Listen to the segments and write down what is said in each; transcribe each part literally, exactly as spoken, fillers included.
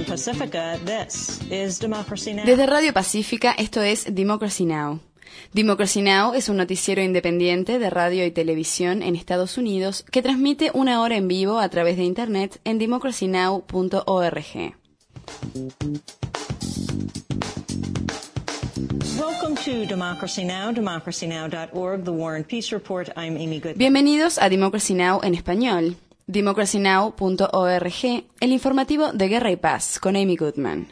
Pacifica, this is Democracy Now! Desde Radio Pacífica, esto es Democracy Now! Democracy Now! Es un noticiero independiente de radio y televisión en Estados Unidos que transmite una hora en vivo a través de Internet en democracy now punto org. Welcome to Democracy Now!, democracy now dot org, The War and Peace Report. I'm Amy Goodman. Bienvenidos a Democracy Now! En español. democracy now punto org, el informativo de Guerra y Paz, con Amy Goodman.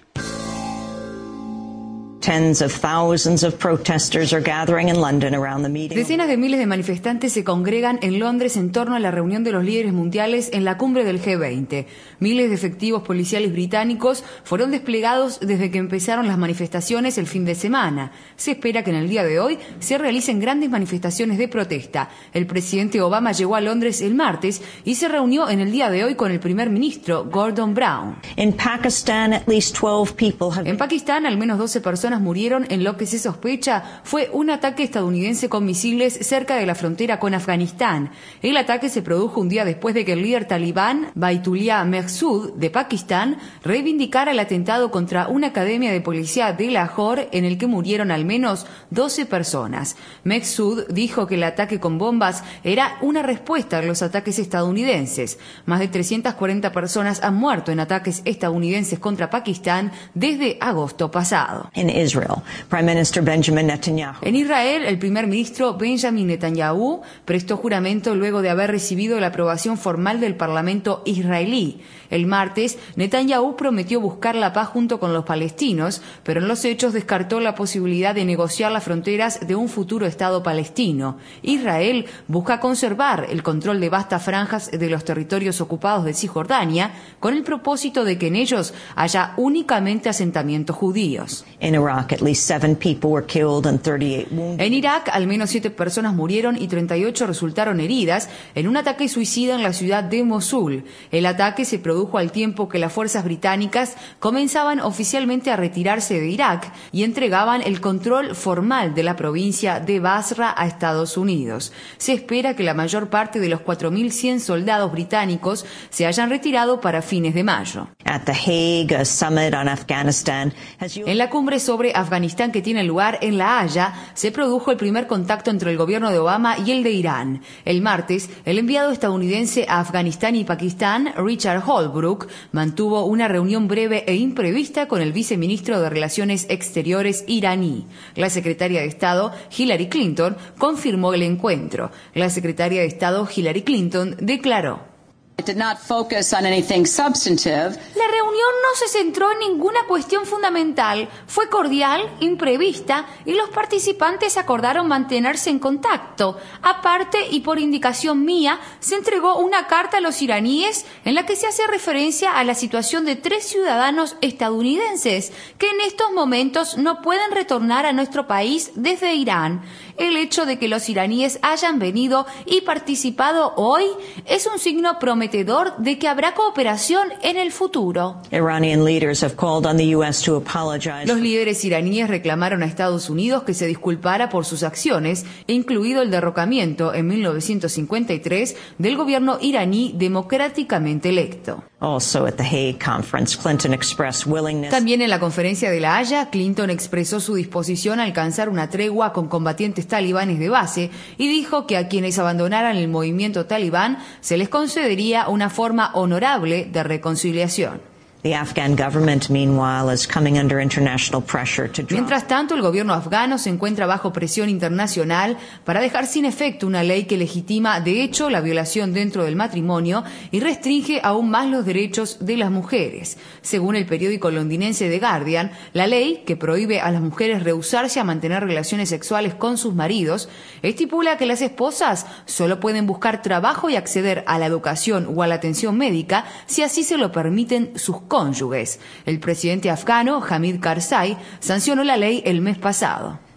Tens of thousands of protesters are gathering in London around the meeting. Decenas de miles de manifestantes se congregan en Londres en torno a la reunión de los líderes mundiales en la cumbre del G veinte. Miles de efectivos policiales británicos fueron desplegados desde que empezaron las manifestaciones el fin de semana. Se espera que en el día de hoy se realicen grandes manifestaciones de protesta. El presidente Obama llegó a Londres el martes y se reunió en el día de hoy con el primer ministro Gordon Brown. In Pakistan, at least twelve people have En Pakistán, al menos doce personas murieron en lo que se sospecha fue un ataque estadounidense con misiles cerca de la frontera con Afganistán. El ataque se produjo un día después de que el líder talibán, Baitullah Mehsud, de Pakistán, reivindicara el atentado contra una academia de policía de Lahore en el que murieron al menos doce personas. Mehsud dijo que el ataque con bombas era una respuesta a los ataques estadounidenses. Más de trescientas cuarenta personas han muerto en ataques estadounidenses contra Pakistán desde agosto pasado. in Israel. Prime Minister Benjamin Netanyahu. En Israel, el primer ministro Benjamin Netanyahu prestó juramento luego de haber recibido la aprobación formal del Parlamento israelí. El martes, Netanyahu prometió buscar la paz junto con los palestinos, pero en los hechos descartó la posibilidad de negociar las fronteras de un futuro Estado palestino. Israel busca conservar el control de vastas franjas de los territorios ocupados de Cisjordania con el propósito de que en ellos haya únicamente asentamientos judíos. In Iraq, at least seven people were killed and thirty-eight wounded. En Irak, al menos siete personas murieron y treinta y ocho resultaron heridas en un ataque suicida en la ciudad de Mosul. El ataque se produjo al tiempo que las fuerzas británicas comenzaban oficialmente a retirarse de Irak y entregaban el control formal de la provincia de Basra a Estados Unidos. Se espera que la mayor parte de los cuatro mil cien soldados británicos se hayan retirado para fines de mayo. At The Hague, a summit on Afghanistan has En la cumbre sobre Afganistán que tiene lugar en La Haya, se produjo el primer contacto entre el gobierno de Obama y el de Irán. El martes, el enviado estadounidense a Afganistán y Pakistán, Richard Holbrooke, mantuvo una reunión breve e imprevista con el viceministro de Relaciones Exteriores iraní. La secretaria de Estado, Hillary Clinton, confirmó el encuentro. La secretaria de Estado, Hillary Clinton, declaró: It did not focus on anything substantive. La reunión no se centró en ninguna cuestión fundamental, fue cordial, imprevista y los participantes acordaron mantenerse en contacto. Aparte y por indicación mía, se entregó una carta a los iraníes en la que se hace referencia a la situación de tres ciudadanos estadounidenses que en estos momentos no pueden retornar a nuestro país desde Irán. El hecho de que los iraníes hayan venido y participado hoy es un signo prometedor de que habrá cooperación en el futuro. Iranian leaders have called on the U S to apologize. Los líderes iraníes reclamaron a Estados Unidos que se disculpara por sus acciones, incluido el derrocamiento en mil novecientos cincuenta y tres del gobierno iraní democráticamente electo. Also at the Hague conference, Clinton expressed willingness. También en la conferencia de La Haya, Clinton expresó su disposición a alcanzar una tregua con combatientes talibanes de base y dijo que a quienes abandonaran el movimiento talibán se les concedería una forma honorable de reconciliación. The Afghan government, meanwhile, is coming under international pressure to drop. Mientras tanto, el gobierno afgano se encuentra bajo presión internacional para dejar sin efecto una ley que legitima, de hecho, la violación dentro del matrimonio y restringe aún más los derechos de las mujeres. Según el periódico londinense The Guardian, la ley, que prohíbe a las mujeres rehusarse a mantener relaciones sexuales con sus maridos, estipula que las esposas solo pueden buscar trabajo y acceder a la educación o a la atención médica si así se lo permiten sus cónyuges. El presidente afgano, Hamid Karzai, sancionó la ley el mes pasado.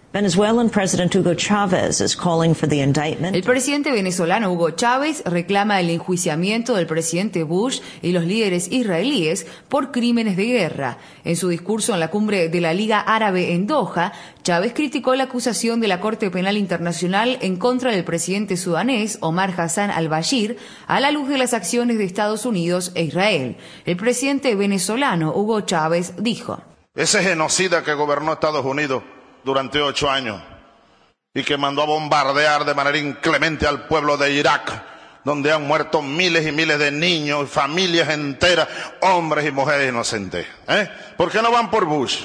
Venezuelan President Hugo Chavez is calling for the indictment. El presidente venezolano Hugo Chávez reclama el enjuiciamiento del presidente Bush y los líderes israelíes por crímenes de guerra. En su discurso en la cumbre de la Liga Árabe en Doha, Chávez criticó la acusación de la Corte Penal Internacional en contra del presidente sudanés Omar Hassan al-Bashir a la luz de las acciones de Estados Unidos e Israel. El presidente venezolano Hugo Chávez dijo: ese genocida que gobernó Estados Unidos durante ocho años y que mandó a bombardear de manera inclemente al pueblo de Irak, donde han muerto miles y miles de niños, familias enteras, hombres y mujeres inocentes. ¿Eh? ¿Por qué no van por Bush?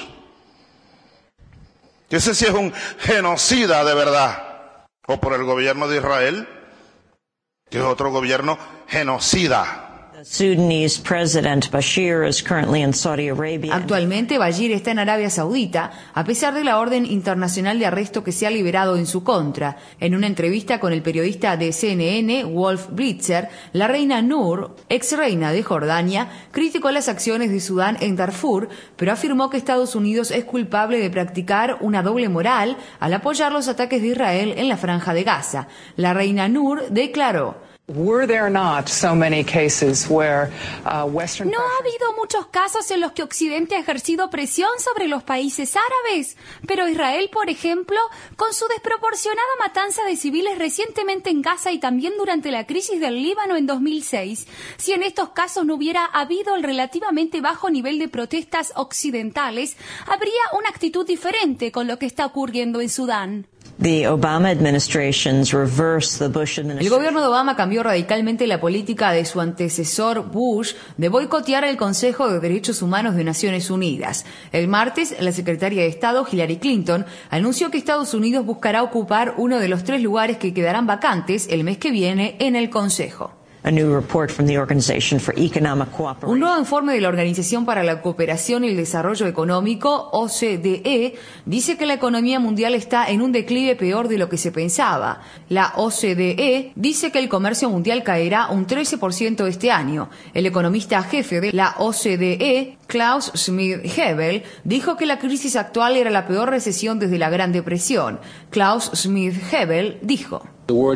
Que ese sí es un genocida de verdad. O por el gobierno de Israel, que es otro gobierno genocida. Sudanese President Bashir is currently in Saudi Arabia. Actualmente Bashir está en Arabia Saudita, a pesar de la orden internacional de arresto que se ha liberado en su contra. En una entrevista con el periodista de C N N, Wolf Blitzer, la reina Nur, ex reina de Jordania, criticó las acciones de Sudán en Darfur, pero afirmó que Estados Unidos es culpable de practicar una doble moral al apoyar los ataques de Israel en la Franja de Gaza. La reina Nur declaró: Were there not so many cases where, uh, Western ¿No ha habido muchos casos en los que Occidente ha ejercido presión sobre los países árabes? Pero Israel, por ejemplo, con su desproporcionada matanza de civiles recientemente en Gaza y también durante la crisis del Líbano en dos mil seis, si en estos casos no hubiera habido el relativamente bajo nivel de protestas occidentales, habría una actitud diferente con lo que está ocurriendo en Sudán. The Obama administration's reversed the Bush administration. El gobierno de Obama cambió radicalmente la política de su antecesor Bush de boicotear el Consejo de Derechos Humanos de Naciones Unidas. El martes, la secretaria de Estado, Hillary Clinton, anunció que Estados Unidos buscará ocupar uno de los tres lugares que quedarán vacantes el mes que viene en el Consejo. A new report from the Organization for Economic Cooperation. Un nuevo informe de la Organización para la Cooperación y el Desarrollo Económico, O C D E, dice que la economía mundial está en un declive peor de lo que se pensaba. La O C D E dice que el comercio mundial caerá un trece por ciento este año. El economista jefe de la O C D E, Klaus Schmidt-Hebel, dijo que la crisis actual era la peor recesión desde la Gran Depresión. Klaus Schmidt-Hebel dijo: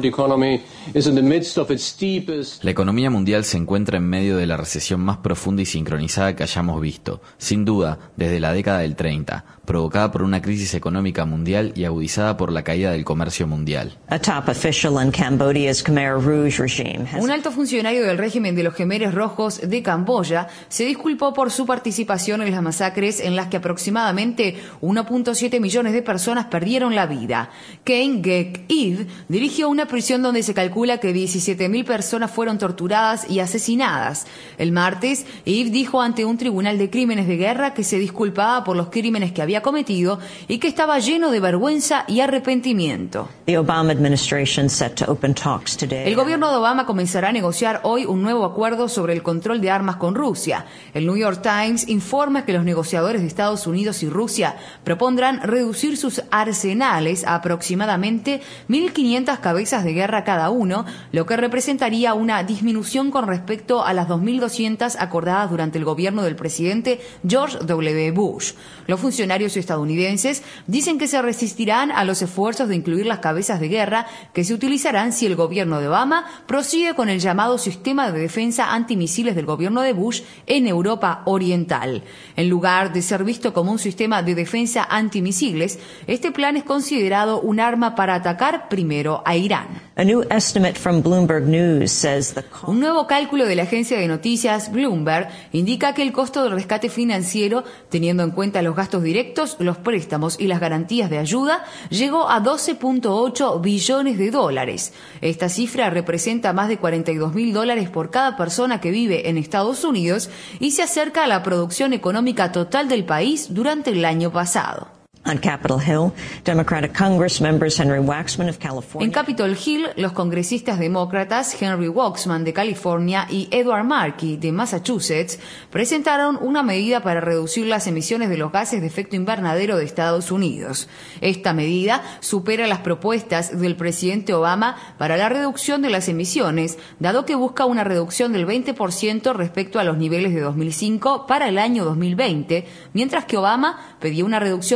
La economía mundial se encuentra en medio de la recesión más profunda y sincronizada que hayamos visto, sin duda, desde la década del treinta, provocada por una crisis económica mundial y agudizada por la caída del comercio mundial. A top official in Cambodia's Khmer Rouge regime has... Un alto funcionario del régimen de los Jemeres Rojos de Camboya se disculpó por su participación en las masacres en las que aproximadamente uno punto siete millones de personas perdieron la vida. Ken Gek-id dirigió una prisión donde se calcula que diecisiete mil personas fueron torturadas y asesinadas. El martes, Id dijo ante un tribunal de crímenes de guerra que se disculpaba por los crímenes que había cometido y que estaba lleno de vergüenza y arrepentimiento. The Obama administration set to open talks today. El gobierno de Obama comenzará a negociar hoy un nuevo acuerdo sobre el control de armas con Rusia. El New York Times informa que los negociadores de Estados Unidos y Rusia propondrán reducir sus arsenales a aproximadamente mil quinientas cabezas de guerra cada uno, lo que representaría una disminución con respecto a las dos mil doscientas acordadas durante el gobierno del presidente George W. Bush. Los funcionarios estadounidenses dicen que se resistirán a los esfuerzos de incluir las cabezas de guerra que se utilizarán si el gobierno de Obama prosigue con el llamado sistema de defensa antimisiles del gobierno de Bush en Europa Oriental. En lugar de ser visto como un sistema de defensa antimisiles, este plan es considerado un arma para atacar primero a Irán. A new estimate from Bloomberg News says the cost... Un nuevo cálculo de la agencia de noticias Bloomberg indica que el costo del rescate financiero, teniendo en cuenta los gastos directos, los préstamos y las garantías de ayuda, llegó a doce punto ocho billones de dólares. Esta cifra representa más de cuarenta y dos mil dólares por cada persona que vive en Estados Unidos y se acerca a la producción económica total del país durante el año pasado. On Capitol Hill, Democratic Congress members Henry Waxman of California. En Capitol Hill, los congresistas demócratas Henry Waxman de California y Edward Markey de Massachusetts presentaron una medida para reducir las emisiones de los gases de efecto invernadero de Estados Unidos. Esta medida supera las propuestas del presidente Obama para la reducción de las emisiones, dado que busca una reducción del veinte por ciento respecto a los niveles de dos mil cinco para el año dos mil veinte, mientras que Obama pedía una reducción del catorce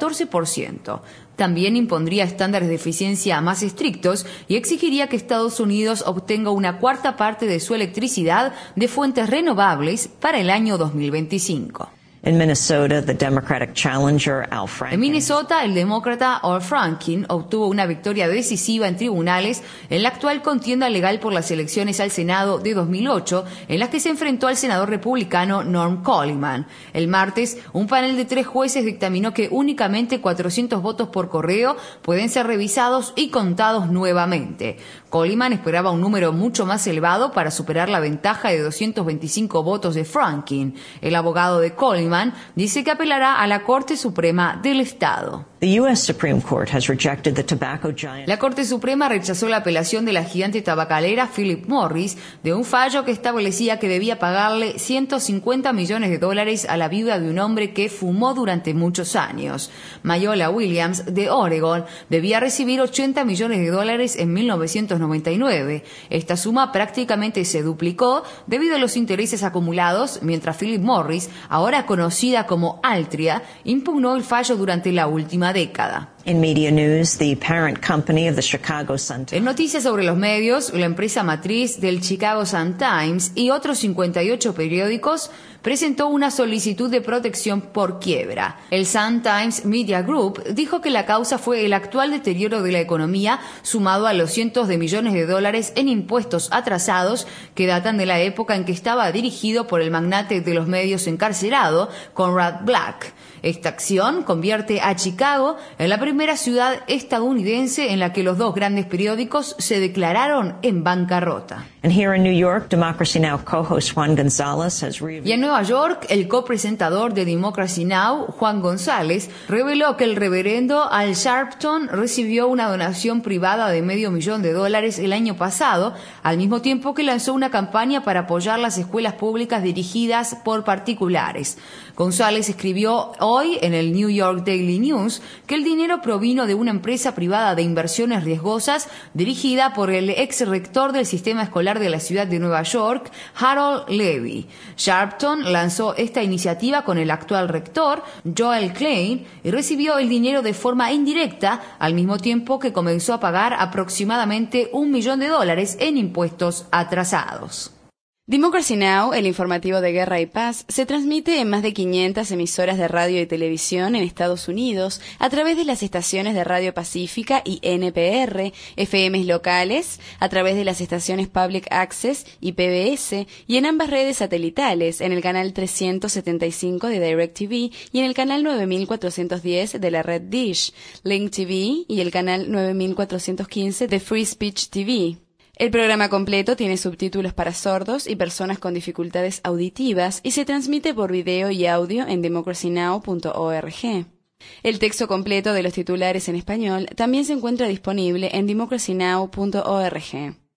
catorce por ciento. También impondría estándares de eficiencia más estrictos y exigiría que Estados Unidos obtenga una cuarta parte de su electricidad de fuentes renovables para el año dos mil veinticinco. In Minnesota, the Democratic challenger Al Franken. En Minnesota, el demócrata Al Franken obtuvo una victoria decisiva en tribunales en la actual contienda legal por las elecciones al Senado de dos mil ocho, en las que se enfrentó al senador republicano Norm Coleman. El martes, un panel de tres jueces dictaminó que únicamente cuatrocientos votos por correo pueden ser revisados y contados nuevamente. Coleman esperaba un número mucho más elevado para superar la ventaja de doscientos veinticinco votos de Franken. El abogado de Coleman dice que apelará a la Corte Suprema del Estado. The U S Supreme Court has rejected the tobacco giant. La Corte Suprema rechazó la apelación de la gigante tabacalera Philip Morris de un fallo que establecía que debía pagarle ciento cincuenta millones de dólares a la viuda de un hombre que fumó durante muchos años. Mayola Williams, de Oregon, debía recibir ochenta millones de dólares en mil novecientos noventa y nueve. Esta suma prácticamente se duplicó debido a los intereses acumulados, mientras Philip Morris, ahora conocida como Altria, impugnó el fallo durante la última década. In media news, the parent company of the Chicago Sun-Times. En noticias sobre los medios, la empresa matriz del Chicago Sun-Times y otros cincuenta y ocho periódicos presentó una solicitud de protección por quiebra. El Sun-Times Media Group dijo que la causa fue el actual deterioro de la economía sumado a los cientos de millones de dólares en impuestos atrasados que datan de la época en que estaba dirigido por el magnate de los medios encarcelado, Conrad Black. Esta acción convierte a Chicago en la primera ciudad estadounidense en la que los dos grandes periódicos se declararon en bancarrota. And here in New York, Democracy Now! Co-host Juan González has revealed. Y en Nueva York, el copresentador de Democracy Now!, Juan González, reveló que el reverendo Al Sharpton recibió una donación privada de medio millón de dólares el año pasado, al mismo tiempo que lanzó una campaña para apoyar las escuelas públicas dirigidas por particulares. González escribió hoy en el New York Daily News que el dinero provino de una empresa privada de inversiones riesgosas dirigida por el ex rector del sistema escolar de la ciudad de Nueva York, Harold Levy. Sharpton lanzó esta iniciativa con el actual rector, Joel Klein, y recibió el dinero de forma indirecta, al mismo tiempo que comenzó a pagar aproximadamente un millón de dólares en impuestos atrasados. Democracy Now!, el informativo de Guerra y Paz, se transmite en más de quinientas emisoras de radio y televisión en Estados Unidos a través de las estaciones de Radio Pacífica y N P R, F Ms locales, a través de las estaciones Public Access y P B S, y en ambas redes satelitales, en el canal trescientos setenta y cinco de DirecTV y en el canal nueve mil cuatrocientos diez de la red Dish, Link T V y el canal nueve mil cuatrocientos quince de Free Speech T V. El programa completo tiene subtítulos para sordos y personas con dificultades auditivas y se transmite por video y audio en democracy now punto org. El texto completo de los titulares en español también se encuentra disponible en democracy now punto org.